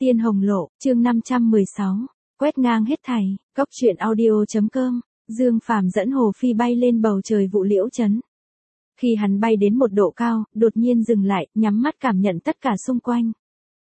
Tiên Hồng Lộ, chương 516, quét ngang hết thảy, góc truyện audio.com, Dương Phàm dẫn Hồ Phi bay lên bầu trời Vũ Liễu trấn. Khi hắn bay đến một độ cao, đột nhiên dừng lại, nhắm mắt cảm nhận tất cả xung quanh.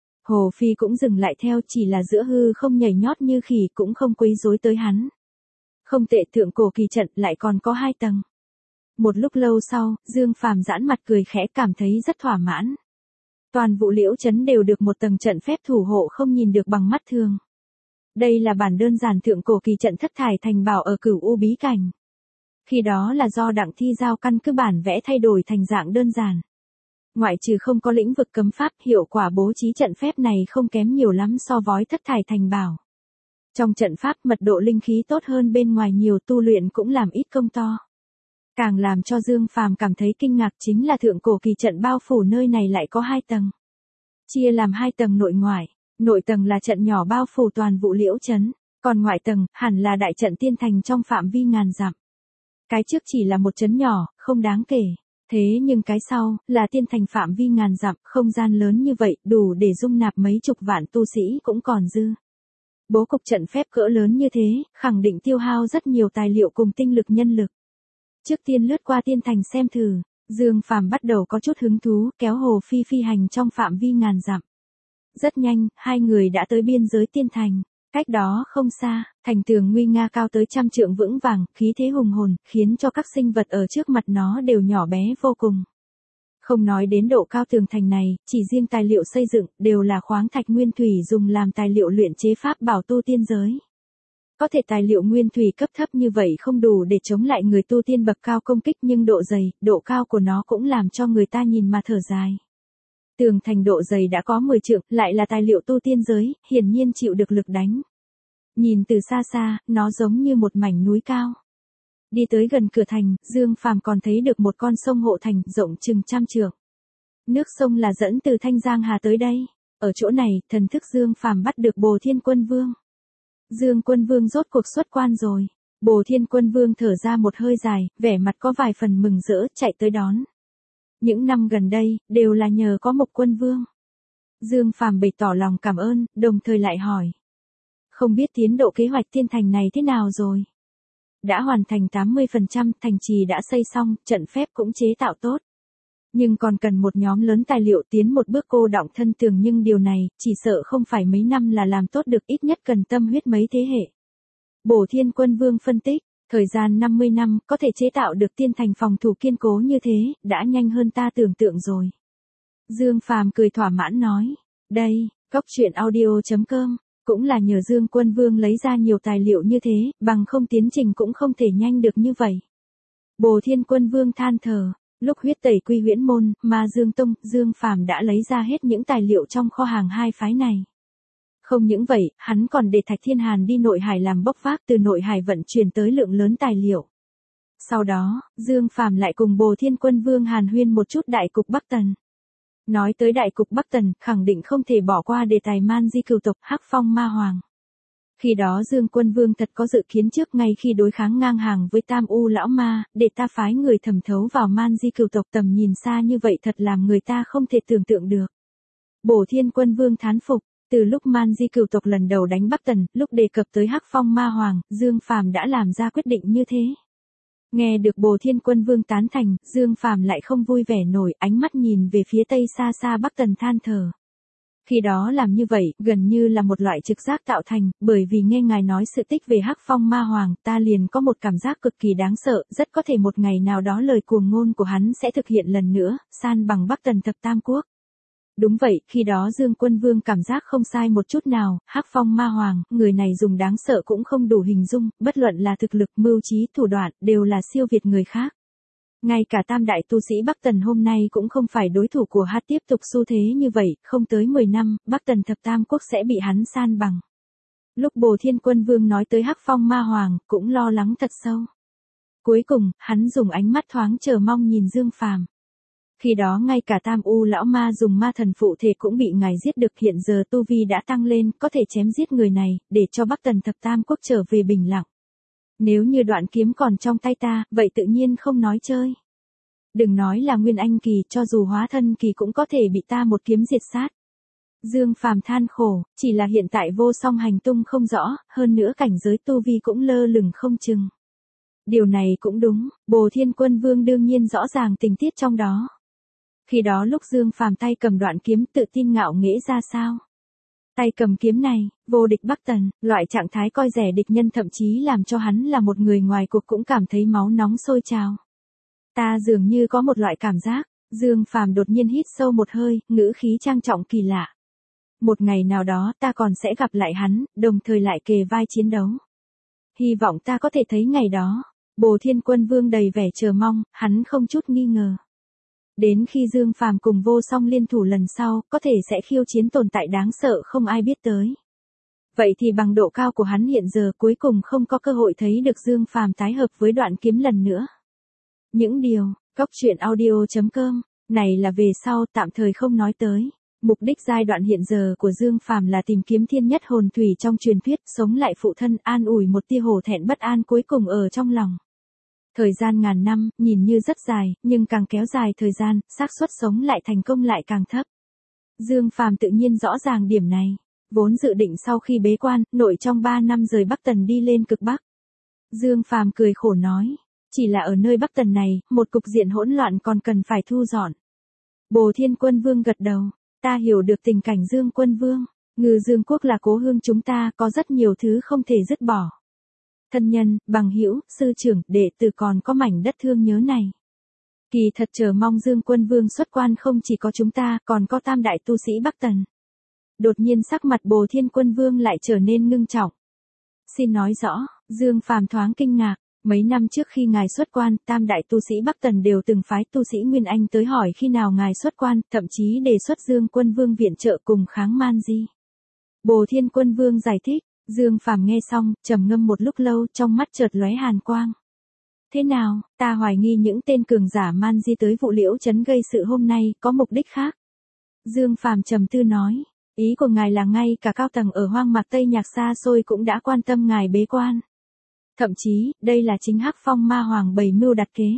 Hồ Phi cũng dừng lại theo, chỉ là giữa hư không nhảy nhót như khỉ, cũng không quấy rối tới hắn. Không tệ, thượng cổ kỳ trận lại còn có 2 tầng. Một lúc lâu sau, Dương Phàm giãn mặt cười khẽ, cảm thấy rất thỏa mãn. Toàn Vũ Liễu trấn đều được một tầng trận phép thủ hộ không nhìn được bằng mắt thường. Đây là bản đơn giản thượng cổ kỳ trận thất thải thành bảo ở Cửu U bí cảnh. Khi đó là do Đặng Thi Giao căn cứ bản vẽ thay đổi thành dạng đơn giản. Ngoại trừ không có lĩnh vực cấm pháp, hiệu quả bố trí trận phép này không kém nhiều lắm so với thất thải thành bảo. Trong trận pháp mật độ linh khí tốt hơn bên ngoài nhiều, tu luyện cũng làm ít công to. Càng làm cho Dương Phàm cảm thấy kinh ngạc chính là thượng cổ kỳ trận bao phủ nơi này lại có 2 tầng. Chia làm 2 tầng nội ngoại, nội tầng là trận nhỏ bao phủ toàn Vũ Liễu trấn, còn ngoại tầng hẳn là đại trận tiên thành trong phạm vi ngàn dặm. Cái trước chỉ là một trấn nhỏ, không đáng kể, thế nhưng cái sau là tiên thành phạm vi ngàn dặm, không gian lớn như vậy, đủ để dung nạp mấy chục vạn tu sĩ cũng còn dư. Bố cục trận phép cỡ lớn như thế, khẳng định tiêu hao rất nhiều tài liệu cùng tinh lực nhân lực. Trước tiên lướt qua tiên thành xem thử, Dương Phàm bắt đầu có chút hứng thú, kéo Hồ Phi phi hành trong phạm vi ngàn dặm. Rất nhanh, hai người đã tới biên giới tiên thành. Cách đó không xa, thành tường nguy nga cao tới 100 trượng vững vàng, khí thế hùng hồn, khiến cho các sinh vật ở trước mặt nó đều nhỏ bé vô cùng. Không nói đến độ cao tường thành này, chỉ riêng tài liệu xây dựng đều là khoáng thạch nguyên thủy dùng làm tài liệu luyện chế pháp bảo tu tiên giới. Có thể tài liệu nguyên thủy cấp thấp như vậy không đủ để chống lại người tu tiên bậc cao công kích, nhưng độ dày, độ cao của nó cũng làm cho người ta nhìn mà thở dài. Tường thành độ dày đã có 10 trượng, lại là tài liệu tu tiên giới, hiển nhiên chịu được lực đánh. Nhìn từ xa xa, nó giống như một mảnh núi cao. Đi tới gần cửa thành, Dương Phàm còn thấy được một con sông hộ thành, rộng chừng 100 trượng. Nước sông là dẫn từ Thanh Giang Hà tới đây. Ở chỗ này, thần thức Dương Phàm bắt được Bồ Thiên Quân Vương. Dương Quân Vương rốt cuộc xuất quan rồi. Bồ Thiên Quân Vương thở ra một hơi dài, vẻ mặt có vài phần mừng rỡ, chạy tới đón. Những năm gần đây, đều là nhờ có Mộc Quân Vương. Dương Phàm bày tỏ lòng cảm ơn, đồng thời lại hỏi. Không biết tiến độ kế hoạch tiên thành này thế nào rồi? Đã hoàn thành 80%, thành trì đã xây xong, trận phép cũng chế tạo tốt. Nhưng còn cần một nhóm lớn tài liệu tiến một bước cô đọng thân tường, nhưng điều này, chỉ sợ không phải mấy năm là làm tốt được, ít nhất cần tâm huyết mấy thế hệ. Bổ Thiên Quân Vương phân tích, thời gian 50 năm, có thể chế tạo được tiên thành phòng thủ kiên cố như thế, đã nhanh hơn ta tưởng tượng rồi. Dương Phàm cười thỏa mãn nói, đây, góc truyện audio.com, cũng là nhờ Dương Quân Vương lấy ra nhiều tài liệu như thế, bằng không tiến trình cũng không thể nhanh được như vậy. Bồ Thiên Quân Vương than thở. Lúc huyết tẩy Quy Huyễn Môn, Ma Dương Tông, Dương Phàm đã lấy ra hết những tài liệu trong kho hàng hai phái này. Không những vậy, hắn còn để Thạch Thiên Hàn đi nội hải làm bốc vác, từ nội hải vận chuyển tới lượng lớn tài liệu. Sau đó, Dương Phàm lại cùng Bồ Thiên Quân Vương hàn huyên một chút đại cục Bắc Tần. Nói tới đại cục Bắc Tần, khẳng định không thể bỏ qua đề tài Man Di cừu tộc Hắc Phong Ma Hoàng. Khi đó Dương Quân Vương thật có dự kiến trước, ngay khi đối kháng ngang hàng với Tam U lão ma, để ta phái người thẩm thấu vào Man Di cừu tộc, tầm nhìn xa như vậy thật làm người ta không thể tưởng tượng được. Bổ Thiên Quân Vương thán phục, từ lúc Man Di cừu tộc lần đầu đánh Bắc Tần, lúc đề cập tới Hắc Phong Ma Hoàng, Dương Phàm đã làm ra quyết định như thế. Nghe được Bồ Thiên Quân Vương tán thành, Dương Phàm lại không vui vẻ nổi, ánh mắt nhìn về phía tây xa xa Bắc Tần than thở. Khi đó làm như vậy, gần như là một loại trực giác tạo thành, bởi vì nghe ngài nói sự tích về Hắc Phong Ma Hoàng, ta liền có một cảm giác cực kỳ đáng sợ, rất có thể một ngày nào đó lời cuồng ngôn của hắn sẽ thực hiện lần nữa, san bằng Bắc Tần thập tam quốc. Đúng vậy, khi đó Dương Quân Vương cảm giác không sai một chút nào, Hắc Phong Ma Hoàng, người này dùng đáng sợ cũng không đủ hình dung, bất luận là thực lực, mưu trí, thủ đoạn, đều là siêu việt người khác. Ngay cả tam đại tu sĩ Bắc Tần hôm nay cũng không phải đối thủ của hắn, tiếp tục xu thế như vậy, không tới 10 năm, Bắc Tần thập tam quốc sẽ bị hắn san bằng. Lúc Bồ Thiên Quân Vương nói tới Hắc Phong Ma Hoàng, cũng lo lắng thật sâu. Cuối cùng, hắn dùng ánh mắt thoáng chờ mong nhìn Dương Phàm. Khi đó ngay cả Tam U lão ma dùng ma thần phụ thể cũng bị ngài giết được, hiện giờ tu vi đã tăng lên, có thể chém giết người này, để cho Bắc Tần thập tam quốc trở về bình lặng. Nếu như đoạn kiếm còn trong tay ta, vậy tự nhiên không nói chơi. Đừng nói là Nguyên Anh kỳ, cho dù hóa thân kỳ cũng có thể bị ta một kiếm diệt sát. Dương Phàm than khổ, chỉ là hiện tại vô song hành tung không rõ, hơn nữa cảnh giới tu vi cũng lơ lửng không chừng. Điều này cũng đúng, Bồ Thiên Quân Vương đương nhiên rõ ràng tình tiết trong đó. Khi đó lúc Dương Phàm tay cầm đoạn kiếm tự tin ngạo nghễ ra sao? Tay cầm kiếm này, vô địch Bắc Tần, loại trạng thái coi rẻ địch nhân thậm chí làm cho hắn là một người ngoài cuộc cũng cảm thấy máu nóng sôi trào. Ta dường như có một loại cảm giác, Dương Phàm đột nhiên hít sâu một hơi, ngữ khí trang trọng kỳ lạ. Một ngày nào đó ta còn sẽ gặp lại hắn, đồng thời lại kề vai chiến đấu. Hy vọng ta có thể thấy ngày đó. Bồ Thiên Quân Vương đầy vẻ chờ mong, hắn không chút nghi ngờ. Đến khi Dương Phàm cùng vô song liên thủ lần sau, có thể sẽ khiêu chiến tồn tại đáng sợ không ai biết tới. Vậy thì bằng độ cao của hắn hiện giờ cuối cùng không có cơ hội thấy được Dương Phàm tái hợp với đoạn kiếm lần nữa. Những điều, góc truyện audio.com, này là về sau tạm thời không nói tới. Mục đích giai đoạn hiện giờ của Dương Phàm là tìm kiếm thiên nhất hồn thủy trong truyền thuyết, sống lại phụ thân, an ủi một tia hổ thẹn bất an cuối cùng ở trong lòng. Thời gian ngàn năm, nhìn như rất dài, nhưng càng kéo dài thời gian, xác suất sống lại thành công lại càng thấp. Dương Phàm tự nhiên rõ ràng điểm này, vốn dự định sau khi bế quan, nội trong 3 năm rời Bắc Tần đi lên cực Bắc. Dương Phàm cười khổ nói, chỉ là ở nơi Bắc Tần này, một cục diện hỗn loạn còn cần phải thu dọn. Bồ Thiên Quân Vương gật đầu, ta hiểu được tình cảnh Dương Quân Vương, Ngư Dương Quốc là cố hương chúng ta, có rất nhiều thứ không thể dứt bỏ. Thân nhân, bằng hữu, sư trưởng, đệ tử còn có mảnh đất thương nhớ này. Kỳ thật chờ mong Dương Quân Vương xuất quan không chỉ có chúng ta, còn có tam đại tu sĩ Bắc Tần. Đột nhiên sắc mặt Bồ Thiên Quân Vương lại trở nên ngưng trọng. Xin nói rõ, Dương Phàm thoáng kinh ngạc, mấy năm trước khi ngài xuất quan, tam đại tu sĩ Bắc Tần đều từng phái tu sĩ Nguyên Anh tới hỏi khi nào ngài xuất quan, thậm chí đề xuất Dương Quân Vương viện trợ cùng kháng Man Di. Bồ Thiên Quân Vương giải thích. Dương Phàm nghe xong, trầm ngâm một lúc lâu, trong mắt chợt lóe hàn quang. Thế nào, ta hoài nghi những tên cường giả Man Di tới Vụ Liễu trấn gây sự hôm nay, có mục đích khác. Dương Phàm trầm tư nói, ý của ngài là ngay cả cao tầng ở hoang mạc Tây Nhạc xa xôi cũng đã quan tâm ngài bế quan. Thậm chí, đây là chính Hắc Phong Ma Hoàng bày mưu đặt kế.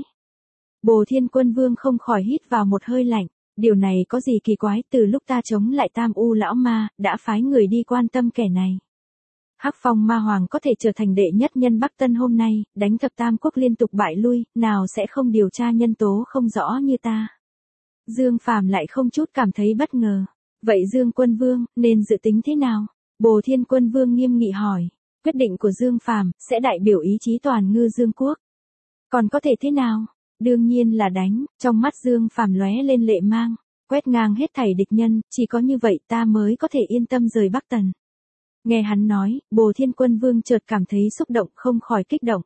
Bồ Thiên Quân Vương không khỏi hít vào một hơi lạnh, điều này có gì kỳ quái, từ lúc ta chống lại Tam U lão ma, đã phái người đi quan tâm kẻ này. Hắc Phong Ma Hoàng có thể trở thành đệ nhất nhân Bắc Tân hôm nay, đánh thập tam quốc liên tục bại lui, nào sẽ không điều tra nhân tố không rõ như ta. Dương Phàm lại không chút cảm thấy bất ngờ. Vậy Dương Quân Vương, nên dự tính thế nào? Bồ Thiên Quân Vương nghiêm nghị hỏi. Quyết định của Dương Phàm sẽ đại biểu ý chí toàn Ngư Dương Quốc. Còn có thể thế nào? Đương nhiên là đánh, trong mắt Dương Phàm lóe lên lệ mang, quét ngang hết thảy địch nhân, chỉ có như vậy ta mới có thể yên tâm rời Bắc Tần. Nghe hắn nói, Bồ Thiên Quân Vương chợt cảm thấy xúc động không khỏi kích động.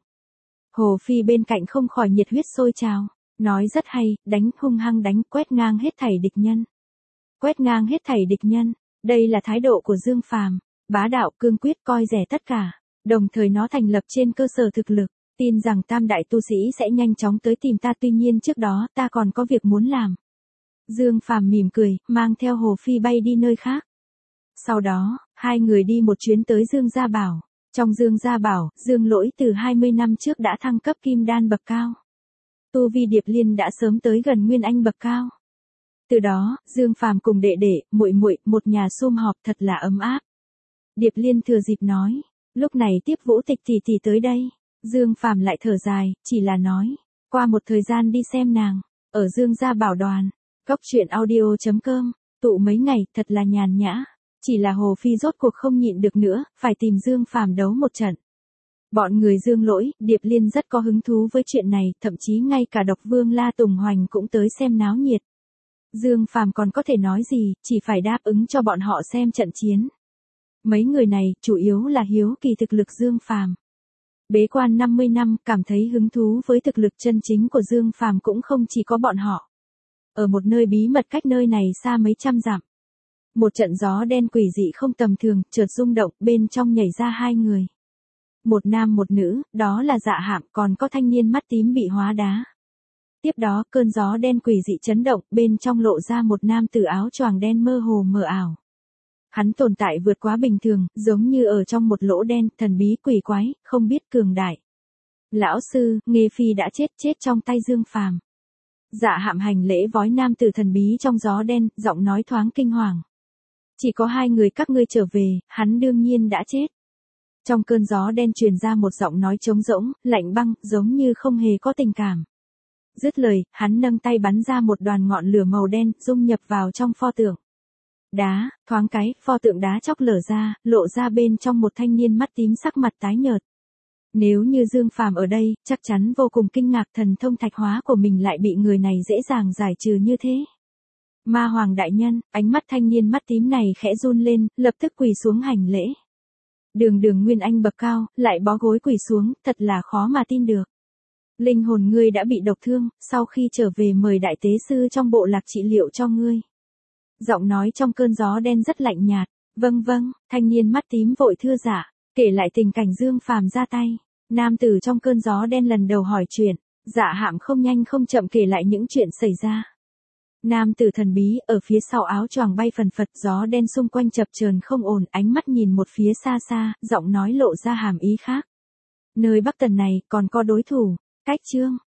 Hồ Phi bên cạnh không khỏi nhiệt huyết sôi trào, nói rất hay, đánh hung hăng đánh quét ngang hết thảy địch nhân. Quét ngang hết thảy địch nhân, đây là thái độ của Dương Phàm, bá đạo cương quyết coi rẻ tất cả, đồng thời nó thành lập trên cơ sở thực lực, tin rằng tam đại tu sĩ sẽ nhanh chóng tới tìm ta, tuy nhiên trước đó ta còn có việc muốn làm. Dương Phàm mỉm cười, mang theo Hồ Phi bay đi nơi khác. Sau đó, hai người đi một chuyến tới Dương Gia Bảo. Trong Dương Gia Bảo, Dương Lỗi từ 20 năm trước đã thăng cấp kim đan bậc cao. Tu vi Điệp Liên đã sớm tới gần Nguyên Anh bậc cao. Từ đó, Dương Phàm cùng đệ đệ, muội muội, một nhà sum họp thật là ấm áp. Điệp Liên thừa dịp nói, lúc này tiếp Vũ Tịch tỷ tỷ tới đây. Dương Phàm lại thở dài, chỉ là nói, qua một thời gian đi xem nàng, ở Dương Gia Bảo đoàn. Góc truyện audio.com, tụ mấy ngày, thật là nhàn nhã. Chỉ là Hồ Phi rốt cuộc không nhịn được nữa, phải tìm Dương Phàm đấu một trận. Bọn người Dương Lỗi, Điệp Liên rất có hứng thú với chuyện này, thậm chí ngay cả Độc Vương La Tùng Hoành cũng tới xem náo nhiệt. Dương Phàm còn có thể nói gì, chỉ phải đáp ứng cho bọn họ xem trận chiến. Mấy người này, chủ yếu là hiếu kỳ thực lực Dương Phàm. Bế quan 50 năm, cảm thấy hứng thú với thực lực chân chính của Dương Phàm cũng không chỉ có bọn họ. Ở một nơi bí mật cách nơi này xa mấy trăm dặm. Một trận gió đen quỷ dị không tầm thường, chợt rung động, bên trong nhảy ra hai người. Một nam một nữ, đó là Dạ Hạm, còn có thanh niên mắt tím bị hóa đá. Tiếp đó, cơn gió đen quỷ dị chấn động, bên trong lộ ra một nam tử áo choàng đen mơ hồ mờ ảo. Hắn tồn tại vượt quá bình thường, giống như ở trong một lỗ đen, thần bí quỷ quái, không biết cường đại. Lão sư, Nghê Phi đã chết trong tay Dương Phàm. Dạ Hạm hành lễ vói nam tử thần bí trong gió đen, giọng nói thoáng kinh hoàng. Chỉ có hai người các ngươi trở về, hắn đương nhiên đã chết. Trong cơn gió đen truyền ra một giọng nói trống rỗng, lạnh băng, giống như không hề có tình cảm. Dứt lời, hắn nâng tay bắn ra một đoàn ngọn lửa màu đen, dung nhập vào trong pho tượng. Đá, thoáng cái, pho tượng đá chóc lở ra, lộ ra bên trong một thanh niên mắt tím sắc mặt tái nhợt. Nếu như Dương Phàm ở đây, chắc chắn vô cùng kinh ngạc thần thông thạch hóa của mình lại bị người này dễ dàng giải trừ như thế. Ma Hoàng đại nhân, ánh mắt thanh niên mắt tím này khẽ run lên, lập tức quỳ xuống hành lễ. Đường Nguyên Anh bậc cao, lại bó gối quỳ xuống, thật là khó mà tin được. Linh hồn ngươi đã bị độc thương, sau khi trở về mời đại tế sư trong bộ lạc trị liệu cho ngươi. Giọng nói trong cơn gió đen rất lạnh nhạt. Vâng, thanh niên mắt tím vội thưa dạ, kể lại tình cảnh Dương Phàm ra tay. Nam tử trong cơn gió đen lần đầu hỏi chuyện, Dạ Hạm không nhanh không chậm kể lại những chuyện xảy ra. Nam tử thần bí ở phía sau áo choàng bay phần phật, gió đen xung quanh chập chờn không ổn, ánh mắt nhìn một phía xa xa, giọng nói lộ ra hàm ý khác. Nơi Bắc Tần này còn có đối thủ. Cách chương